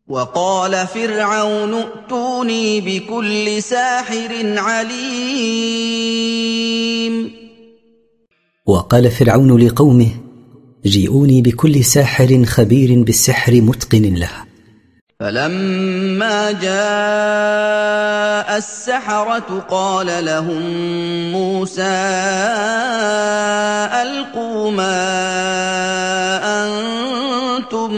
وقال فرعون ائتوني بكل ساحر عليم. وقال فرعون لقومه جيئوني بكل ساحر خبير بالسحر متقن له. فلما جاء السحرة قال لهم موسى ألقوا ما أنتم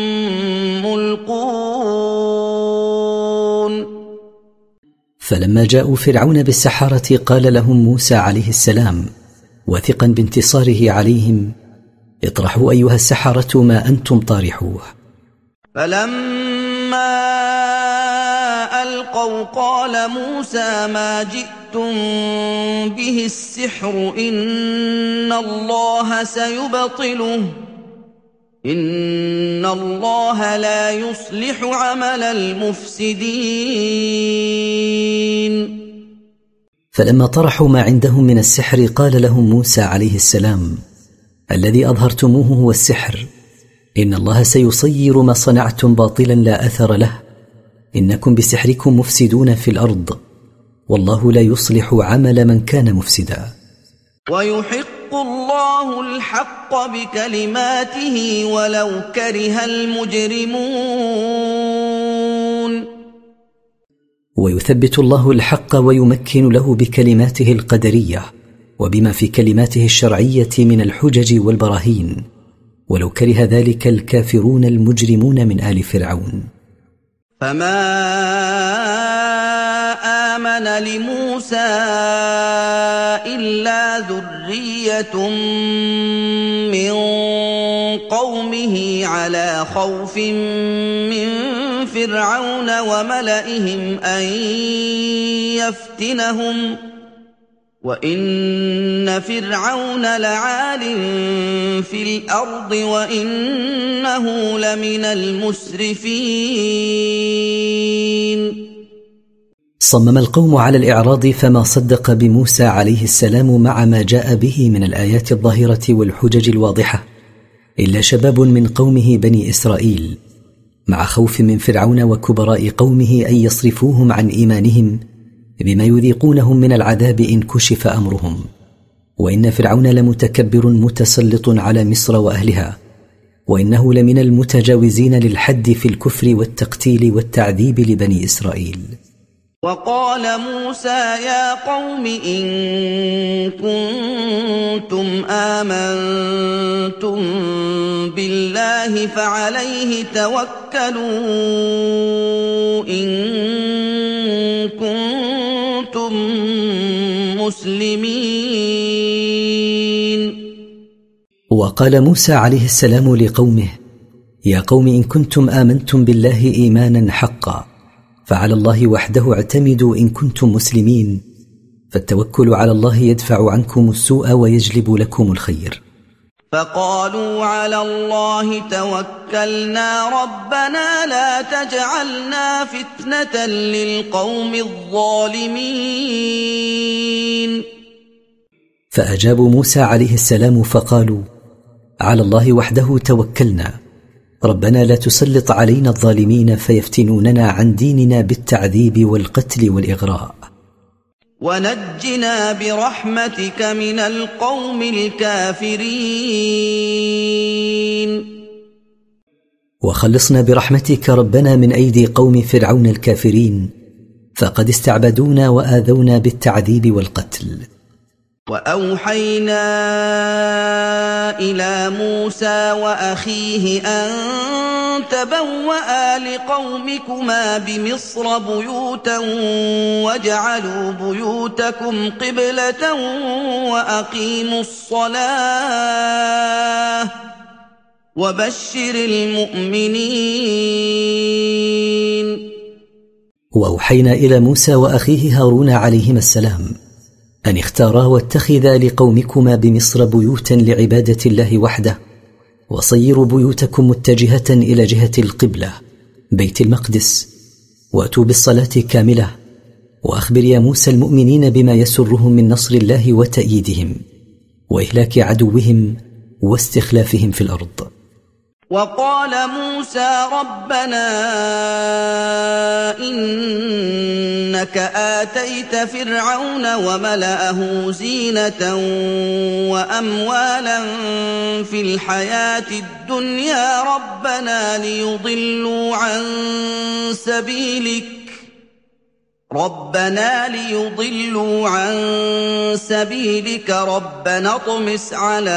ملقون. فلما جاءوا فرعون بالسحرة قال لهم موسى عليه السلام واثقا بانتصاره عليهم اطرحوا أيها السحرة ما أنتم طارحوه. فلما ألقوا قال موسى ما جئتم به السحر إن الله سيبطله إن الله لا يصلح عمل المفسدين. فلما طرحوا ما عندهم من السحر قال لهم موسى عليه السلام الذي أظهرتموه هو السحر، إن الله سيصير ما صنعتم باطلا لا أثر له، إنكم بسحركم مفسدون في الأرض، والله لا يصلح عمل من كان مفسدا. ويحق الله الحق بكلماته ولو كره المجرمون. ويثبت الله الحق ويمكن له بكلماته القدرية وبما في كلماته الشرعية من الحجج والبراهين، ولو كره ذلك الكافرون المجرمون من آل فرعون. فما آمن لموسى إلا ذرية من قومه على خوف من فرعون وملئهم أن يفتنهم وإن فرعون لعال في الأرض وإنه لمن المسرفين. صمم القوم على الإعراض فما صدق بموسى عليه السلام مع ما جاء به من الآيات الظاهرة والحجج الواضحة إلا شباب من قومه بني إسرائيل، مع خوف من فرعون وكبراء قومه أن يصرفوهم عن إيمانهم بما يذيقونهم من العذاب إن كشف أمرهم. وإن فرعون لمتكبر متسلط على مصر وأهلها، وإنه لمن المتجاوزين للحد في الكفر والتقتيل والتعذيب لبني إسرائيل. وقال موسى يا قوم إن كنتم آمنتم بالله فعليه توكلوا إن كنتم مسلمين. وقال موسى عليه السلام لقومه يا قوم إن كنتم آمنتم بالله إيمانا حقا فعلى الله وحده اعتمدوا إن كنتم مسلمين، فالتوكل على الله يدفع عنكم السوء ويجلب لكم الخير. فقالوا على الله توكلنا ربنا لا تجعلنا فتنة للقوم الظالمين. فأجابوا موسى عليه السلام فقالوا على الله وحده توكلنا ربنا لا تسلط علينا الظالمين فيفتنوننا عن ديننا بالتعذيب والقتل والإغراء. ونجنا برحمتك من القوم الكافرين. وخلصنا برحمتك ربنا من أيدي قوم فرعون الكافرين، فقد استعبدونا وآذونا بالتعذيب والقتل. وأوحينا إلى موسى وأخيه أن تبوأ لقومكما بمصر بيوتا واجعلوا بيوتكم قبلة وأقيموا الصلاة وبشر المؤمنين. وأوحينا إلى موسى وأخيه هارون عليهما السلام أن اختارا واتخذا لقومكما بمصر بيوتا لعبادة الله وحده، وصيروا بيوتكم متجهة إلى جهة القبلة بيت المقدس، وأتوا بالصلاة كاملة. وأخبر يا موسى المؤمنين بما يسرهم من نصر الله وتأييدهم وإهلاك عدوهم واستخلافهم في الأرض. وقال موسى ربنا إنك آتيت فرعون وملأه زينة وأموالا في الحياة الدنيا ربنا ليضلوا عن سبيلك ربنا اطمس على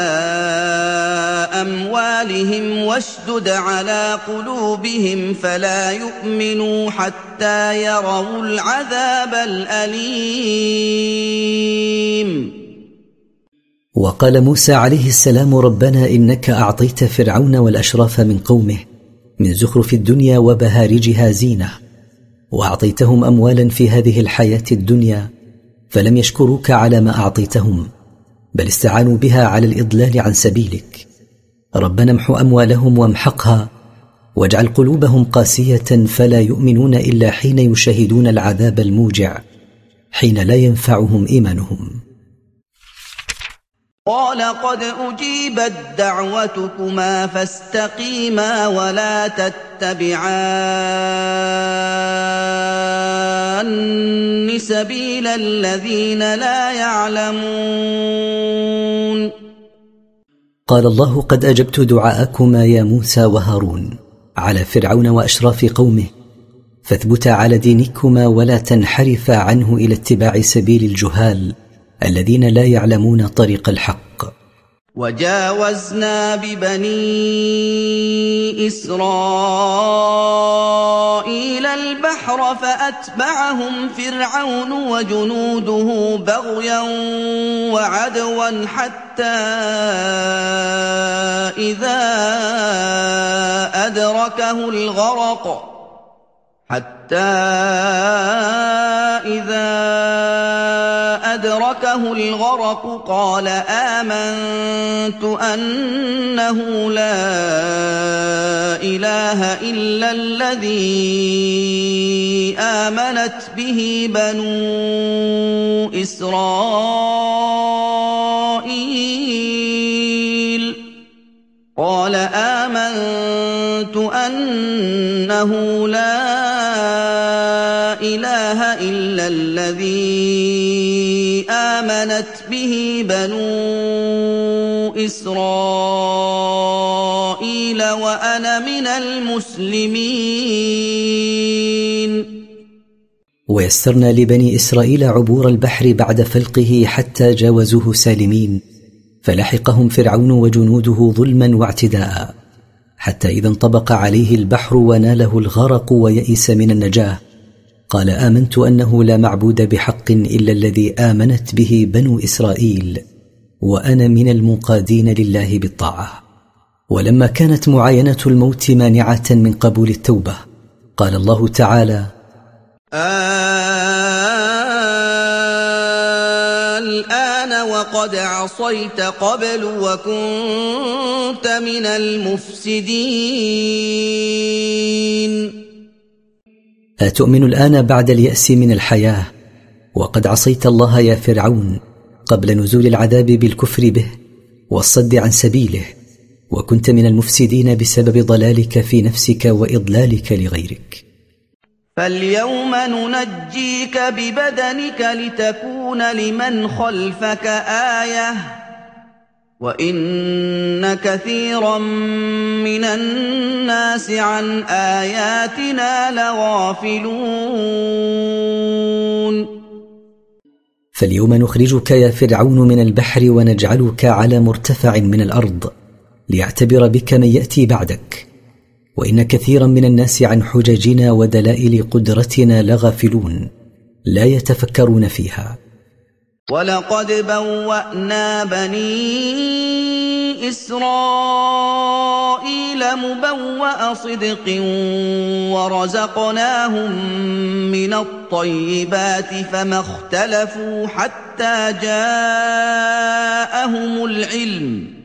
أموالهم واشدد على قلوبهم فلا يؤمنوا حتى يروا العذاب الأليم. وقال موسى عليه السلام ربنا إنك أعطيت فرعون والأشراف من قومه من زخرف الدنيا وبهارجها زينة، وأعطيتهم أموالا في هذه الحياة الدنيا فلم يشكروك على ما أعطيتهم، بل استعانوا بها على الإضلال عن سبيلك. ربنا امحو أموالهم وامحقها، واجعل قلوبهم قاسية فلا يؤمنون إلا حين يشاهدون العذاب الموجع، حين لا ينفعهم إيمانهم. قال قد أجيبت دعوتكما فاستقيما ولا تتبعان سبيل الذين لا يعلمون. قال الله قد أجبت دعاءكما يا موسى وهارون على فرعون وأشراف قومه، فاثبتا على دينكما ولا تنحرفا عنه إلى اتباع سبيل الجهال الذين لا يعلمون طريق الحق. وجاوزنا ببني إسرائيل البحر فأتبعهم فرعون وجنوده بغيا وعدوا حتى إذا أدركه الغرق قال آمنت أنه لا إله إلا الذي آمنت به بنو إسرائيل وأنا من المسلمين. ويسرنا لبني إسرائيل عبور البحر بعد فلقه حتى جاوزوه سالمين، فلحقهم فرعون وجنوده ظلما واعتداء، حتى إذا انطبق عليه البحر وناله الغرق ويئس من النجاة قال آمنت أنه لا معبود بحق إلا الذي آمنت به بنو إسرائيل وأنا من المنقادين لله بالطاعة. ولما كانت معاينة الموت مانعة من قبول التوبة قال الله تعالى الآن وقد عصيت قبل وكنت من المفسدين. أتؤمن الآن بعد اليأس من الحياة وقد عصيت الله يا فرعون قبل نزول العذاب بالكفر به والصد عن سبيله، وكنت من المفسدين بسبب ضلالك في نفسك وإضلالك لغيرك. فاليوم ننجيك ببدنك لتكون لمن خلفك آية وإن كثيرا من الناس عن آياتنا لغافلون. فاليوم نخرجك يا فرعون من البحر ونجعلك على مرتفع من الأرض ليعتبر بك من يأتي بعدك، وإن كثيرا من الناس عن حججنا ودلائل قدرتنا لغافلون لا يتفكرون فيها. ولقد بوأنا بني إسرائيل مبوأ صدق ورزقناهم من الطيبات فما اختلفوا حتى جاءهم العلم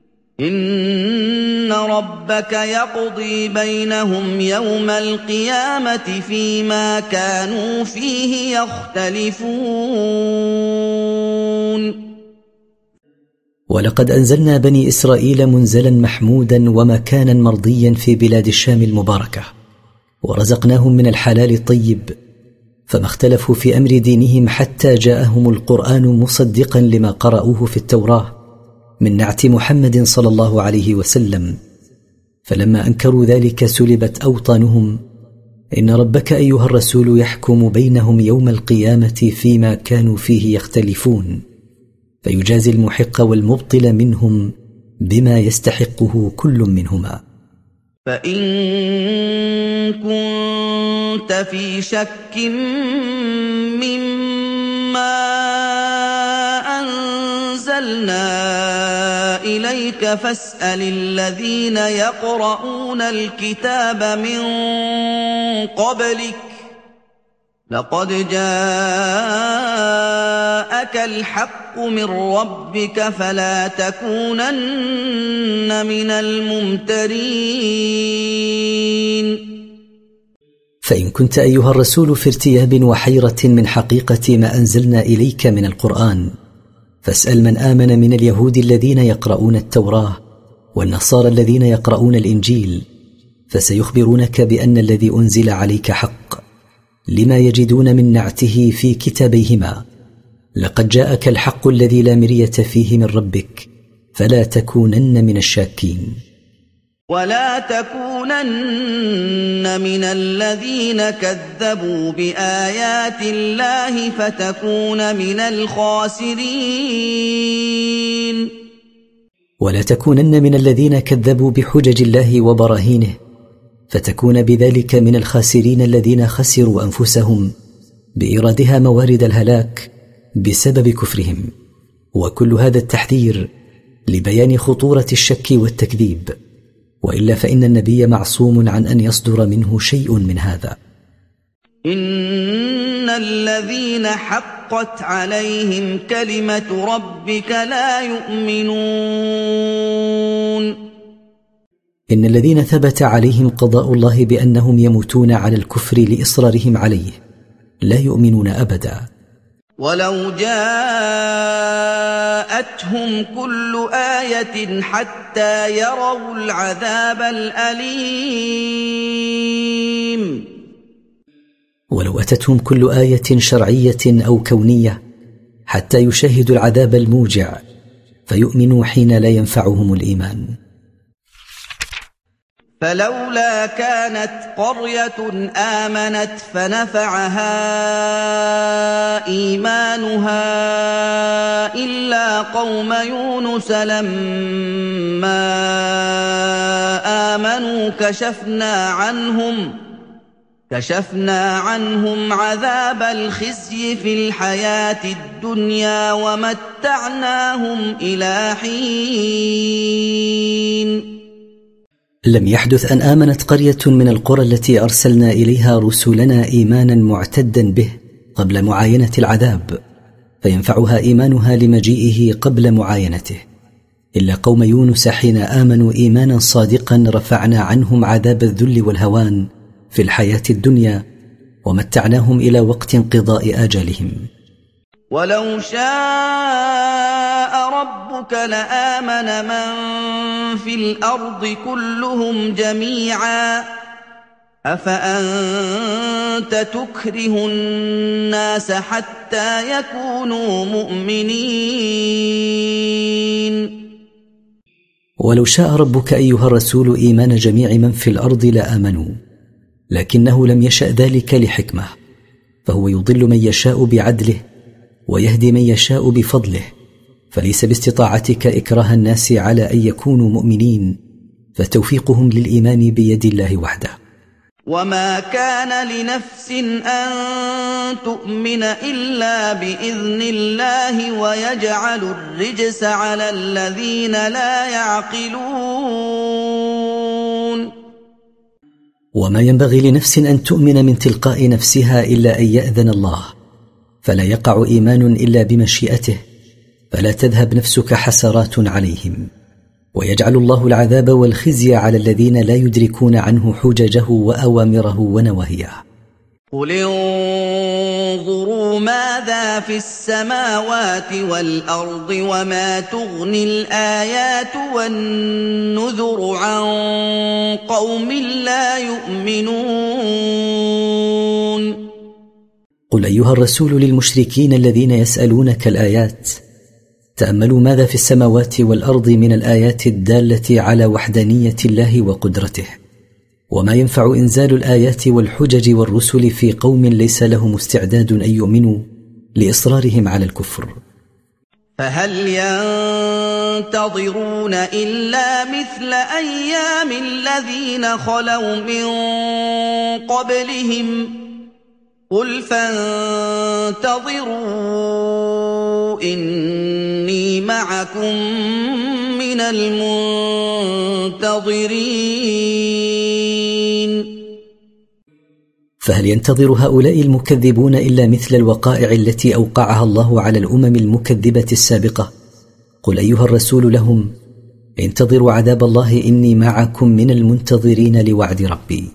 إن ربك يقضي بينهم يوم القيامة فيما كانوا فيه يختلفون. ولقد أنزلنا بني إسرائيل منزلا محمودا ومكانا مرضيا في بلاد الشام المباركة، ورزقناهم من الحلال الطيب، فما اختلفوا في أمر دينهم حتى جاءهم القرآن مصدقا لما قرأوه في التوراة من نعت محمد صلى الله عليه وسلم. فلما أنكروا ذلك سلبت أوطانهم. إن ربك أيها الرسول يحكم بينهم يوم القيامة فيما كانوا فيه يختلفون، فيجازي المحق والمبطل منهم بما يستحقه كل منهما. فإن كنت في شك مما أنزلنا إليك فاسأل الذين يقرؤون الكتاب من قبلك، لقد جاءك الحق من ربك فلا تكونن من الممترين. فإن كنت أيها الرسول في ارتياب وحيرة من حقيقة ما أنزلنا إليك من القرآن، فاسأل من آمن من اليهود الذين يقرؤون التوراة والنصارى الذين يقرؤون الإنجيل، فسيخبرونك بأن الذي أنزل عليك حق، لما يجدون من نعته في كتابيهما. لقد جاءك الحق الذي لا مرية فيه من ربك، فلا تكونن من الشاكين. ولا تكونن من الذين كذبوا بآيات الله فتكون من الخاسرين. ولا تكونن من الذين كذبوا بحجج الله وبراهينه، فتكون بذلك من الخاسرين الذين خسروا أنفسهم بإيرادها موارد الهلاك بسبب كفرهم. وكل هذا التحذير لبيان خطورة الشك والتكذيب، وإلا فإن النبي معصوم عن أن يصدر منه شيء من هذا. إن الذين حقت عليهم كلمة ربك لا يؤمنون. إن الذين ثبت عليهم قضاء الله بأنهم يموتون على الكفر لإصرارهم عليه لا يؤمنون أبدا. ولو جاءتهم كل آية حتى يروا العذاب الأليم. ولو أتتهم كل آية شرعية أو كونية حتى يشاهدوا العذاب الموجع فيؤمنوا حين لا ينفعهم الإيمان. فلولا كانت قرية آمنت فنفعها إيمانها إلا قوم يونس لما آمنوا كشفنا عنهم عذاب الخزي في الحياة الدنيا ومتعناهم إلى حين. لم يحدث أن آمنت قرية من القرى التي أرسلنا إليها رسلنا إيمانا معتدا به قبل معاينة العذاب فينفعها إيمانها لمجيئه قبل معاينته، إلا قوم يونس حين آمنوا إيمانا صادقا رفعنا عنهم عذاب الذل والهوان في الحياة الدنيا ومتعناهم إلى وقت انقضاء آجالهم. ولو شاء ربك لآمن من في الأرض كلهم جميعا أفأنت تكره الناس حتى يكونوا مؤمنين. ولو شاء ربك أيها الرسول إيمان جميع من في الأرض لآمنوا، لكنه لم يشأ ذلك لحكمة، فهو يضل من يشاء بعدله ويهدي من يشاء بفضله، فليس باستطاعتك إكراه الناس على أن يكونوا مؤمنين، فتوفيقهم للإيمان بيد الله وحده. وما كان لنفس أن تؤمن إلا بإذن الله ويجعل الرجس على الذين لا يعقلون. وما ينبغي لنفس أن تؤمن من تلقاء نفسها إلا أن يأذن الله، فلا يقع إيمان إلا بمشيئته، فلا تذهب نفسك حسرات عليهم. ويجعل الله العذاب والخزي على الذين لا يدركون عنه حججه وأوامره ونواهيه. قل انظروا ماذا في السماوات والأرض وما تغني الآيات والنذر عن قوم لا يؤمنون. قل أيها الرسول للمشركين الذين يسألونك الآيات: تأملوا ماذا في السماوات والأرض من الآيات الدالة على وحدانية الله وقدرته، وما ينفع إنزال الآيات والحجج والرسل في قوم ليس لهم استعداد أن يؤمنوا لإصرارهم على الكفر. فهل ينتظرون إلا مثل أيام الذين خلوا من قبلهم قل فانتظروا إني معكم من المنتظرين. فهل ينتظر هؤلاء المكذبون إلا مثل الوقائع التي أوقعها الله على الأمم المكذبة السابقة؟ قل أيها الرسول لهم: انتظروا عذاب الله إني معكم من المنتظرين لوعد ربي.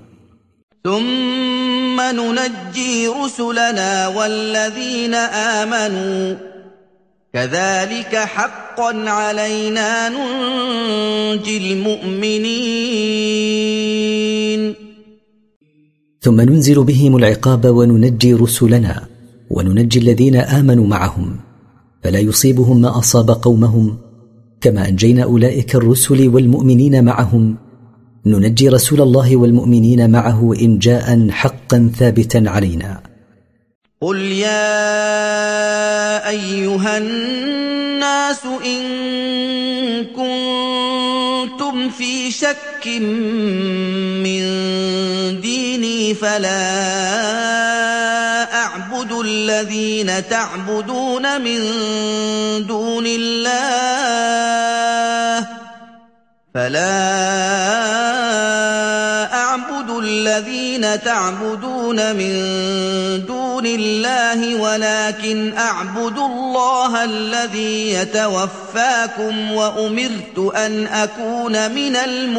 ثم ننجي رسلنا والذين آمنوا كذلك حقا علينا ننجي المؤمنين. ثم ننزل بهم العقاب وننجي رسلنا وننجي الذين آمنوا معهم، فلا يصيبهم ما أصاب قومهم، كما أنجينا أولئك الرسل والمؤمنين معهم. ننجي رسول الله والمؤمنين معه إنجاء حقا ثابتا علينا. قل يا أيها الناس إن كنتم في شك من ديني فلا أعبد الذين تعبدون من دون الله ولكن أعبد الله الذي يتوفاكم وأمرت أن أكون من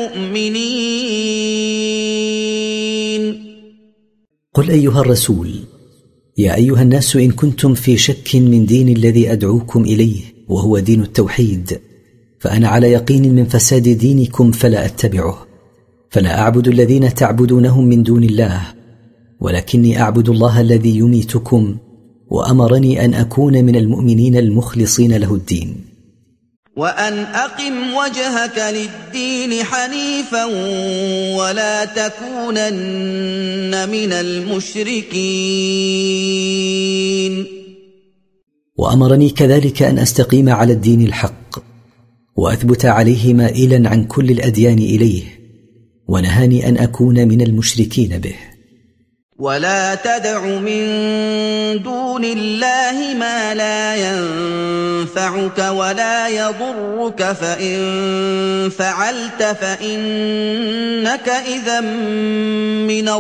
المؤمنين. قل أيها الرسول: يا أيها الناس إن كنتم في شك من دين الذي أدعوكم إليه وهو دين التوحيد، فأنا على يقين من فساد دينكم فلا أتبعه، فلا أعبد الذين تعبدونهم من دون الله، ولكني أعبد الله الذي يميتكم وأمرني أن أكون من المؤمنين المخلصين له الدين. وأن أقم وجهك للدين حنيفا ولا تكونن من المشركين. وأمرني كذلك أن أستقيم على الدين الحق وأثبت عليه مائلا عن كل الأديان إليه، ونهاني أن أكون من المشركين به. ولا تدع من دون الله ما لا ينفعك ولا يضرك، فإن فعلت فإنك إذا من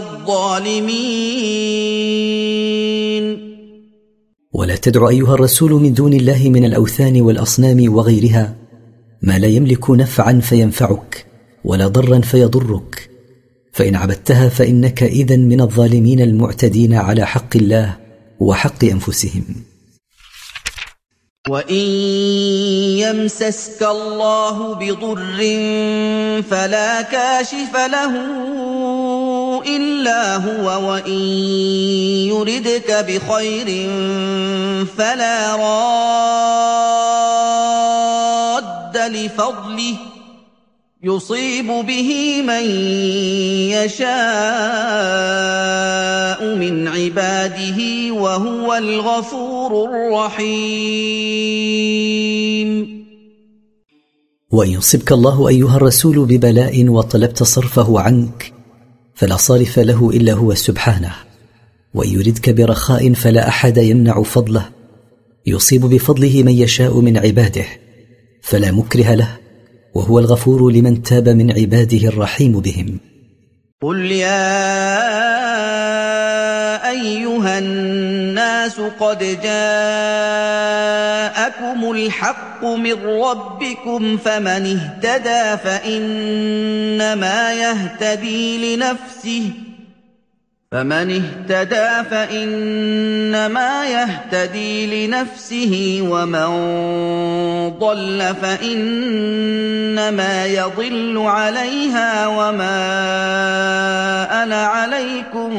الظالمين. ولا تدع أيها الرسول من دون الله من الأوثان والأصنام وغيرها ما لا يملك نفعا فينفعك ولا ضرا فيضرك، فإن عبدتها فإنك إذن من الظالمين المعتدين على حق الله وحق أنفسهم. وإن يمسسك الله بضر فلا كاشف له إلا هو، وإن يردك بخير فلا راد لفضله يصيب به من يشاء من عباده وهو الغفور الرحيم. وإن يصبك الله أيها الرسول ببلاء وطلبت صرفه عنك فلا صارف له إلا هو سبحانه، وإن يردك برخاء فلا أحد يمنع فضله يصيب بفضله من يشاء من عباده فلا مكره له، وهو الغفور لمن تاب من عباده الرحيم بهم. قل يا أيها الناس قد جاءكم الحق من ربكم، فمن اهتدى فإنما يهتدي لنفسه، فمن اهتدى فإنما يهتدي لنفسه ومن ضل فإنما يضل عليها وما أنا عليكم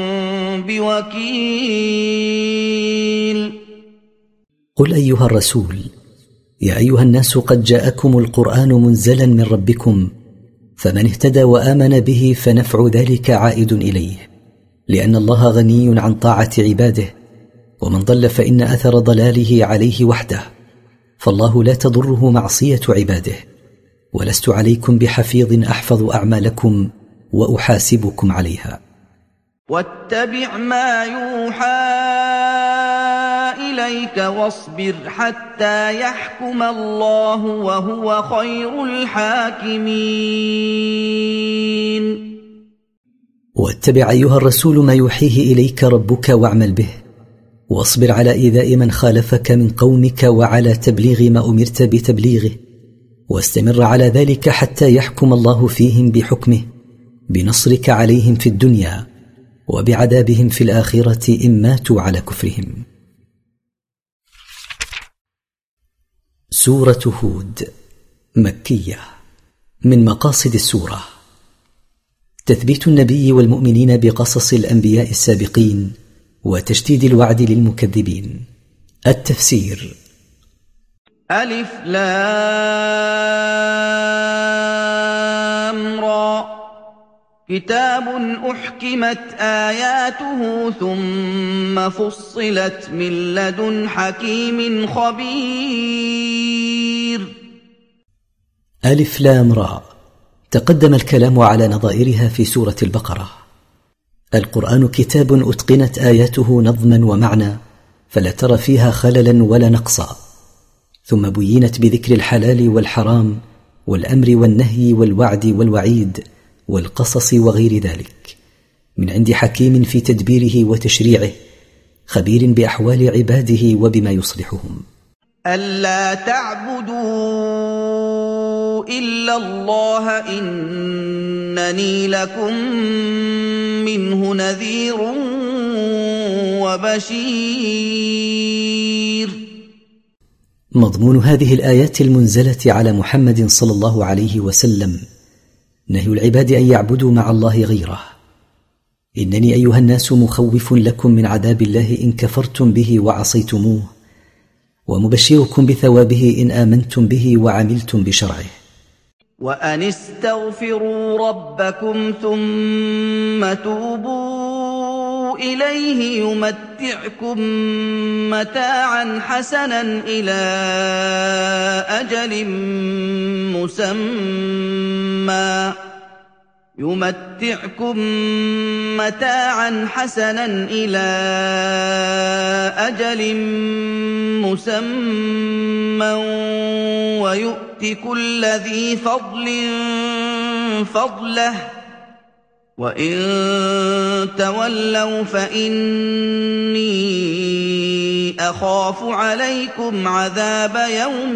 بوكيل. قل أيها الرسول: يا أيها الناس قد جاءكم القرآن منزلا من ربكم، فمن اهتدى وآمن به فنفع ذلك عائد إليه، لأن الله غني عن طاعة عباده، ومن ضل فإن أثر ضلاله عليه وحده، فالله لا تضره معصية عباده، ولست عليكم بحفيظ أحفظ أعمالكم وأحاسبكم عليها. واتبع ما يوحى إليك واصبر حتى يحكم الله وهو خير الحاكمين. واتبع أيها الرسول ما يوحيه إليك ربك واعمل به، واصبر على إيذاء من خالفك من قومك وعلى تبليغ ما أمرت بتبليغه، واستمر على ذلك حتى يحكم الله فيهم بحكمه، بنصرك عليهم في الدنيا وبعذابهم في الآخرة إن ماتوا على كفرهم. سورة هود مكية. من مقاصد السورة تثبيت النبي والمؤمنين بقصص الأنبياء السابقين وتشديد الوعد للمكذبين. التفسير: ألف لام را، كتاب أحكمت آياته ثم فصلت من لدن حكيم خبير. ألف لام را، تقدم الكلام على نظائرها في سورة البقرة. القرآن كتاب أتقنت آياته نظما ومعنى، فلا ترى فيها خللا ولا نقصا، ثم بينت بذكر الحلال والحرام والأمر والنهي والوعد والوعيد والقصص وغير ذلك، من عند حكيم في تدبيره وتشريعه، خبير بأحوال عباده وبما يصلحهم. ألا تعبدوا إلا الله إنني لكم منه نذير وبشير. مضمون هذه الآيات المنزلة على محمد صلى الله عليه وسلم نهي العباد أن يعبدوا مع الله غيره. إنني أيها الناس مخوف لكم من عذاب الله إن كفرتم به وعصيتموه، ومبشركم بثوابه إن آمنتم به وعملتم بشرعه. وأن استغفروا ربكم ثم توبوا إليه يمتعكم متاعا حسنا إلى أجل مسمى ويؤت كل ذي فضل فضله وإن تولوا فإني أخاف عليكم عذاب يوم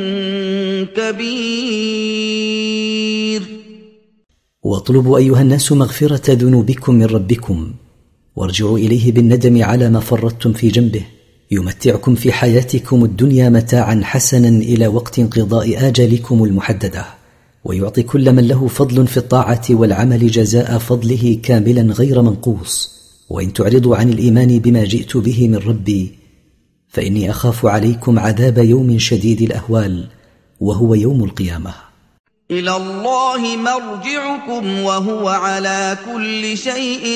كبير. واطلبوا أيها الناس مغفرة ذنوبكم من ربكم، وارجعوا إليه بالندم على ما فرطتم في جنبه، يمتعكم في حياتكم الدنيا متاعا حسنا إلى وقت انقضاء آجالكم المحددة، ويعطي كل من له فضل في الطاعة والعمل جزاء فضله كاملا غير منقوص. وإن تعرضوا عن الإيمان بما جئت به من ربي فإني أخاف عليكم عذاب يوم شديد الأهوال، وهو يوم القيامة. إلى الله مرجعكم وهو على كل شيء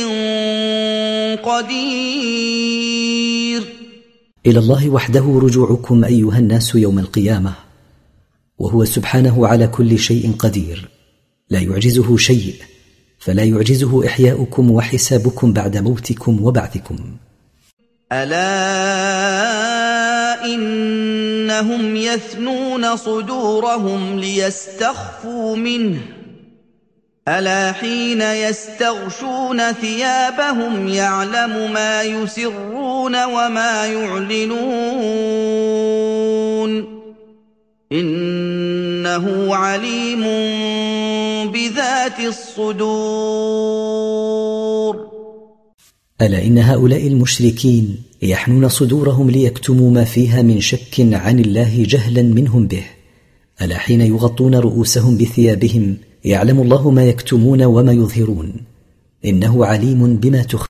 قدير. إلى الله وحده رجوعكم أيها الناس يوم القيامة، وهو سبحانه على كل شيء قدير، لا يعجزه شيء، فلا يعجزه إحياؤكم وحسابكم بعد موتكم وبعثكم. ألا إنهم يثنون صدورهم ليستخفوا منه، ألا حين يستغشون ثيابهم يعلم ما يسرون وما يعلنون، إنه عليم بذات الصدور. ألا إن هؤلاء المشركين يحنون صدورهم ليكتموا ما فيها من شك عن الله جهلا منهم به. ألا حين يغطون رؤوسهم بثيابهم يعلم الله ما يكتمون وما يظهرون، إنه عليم بما تخفون.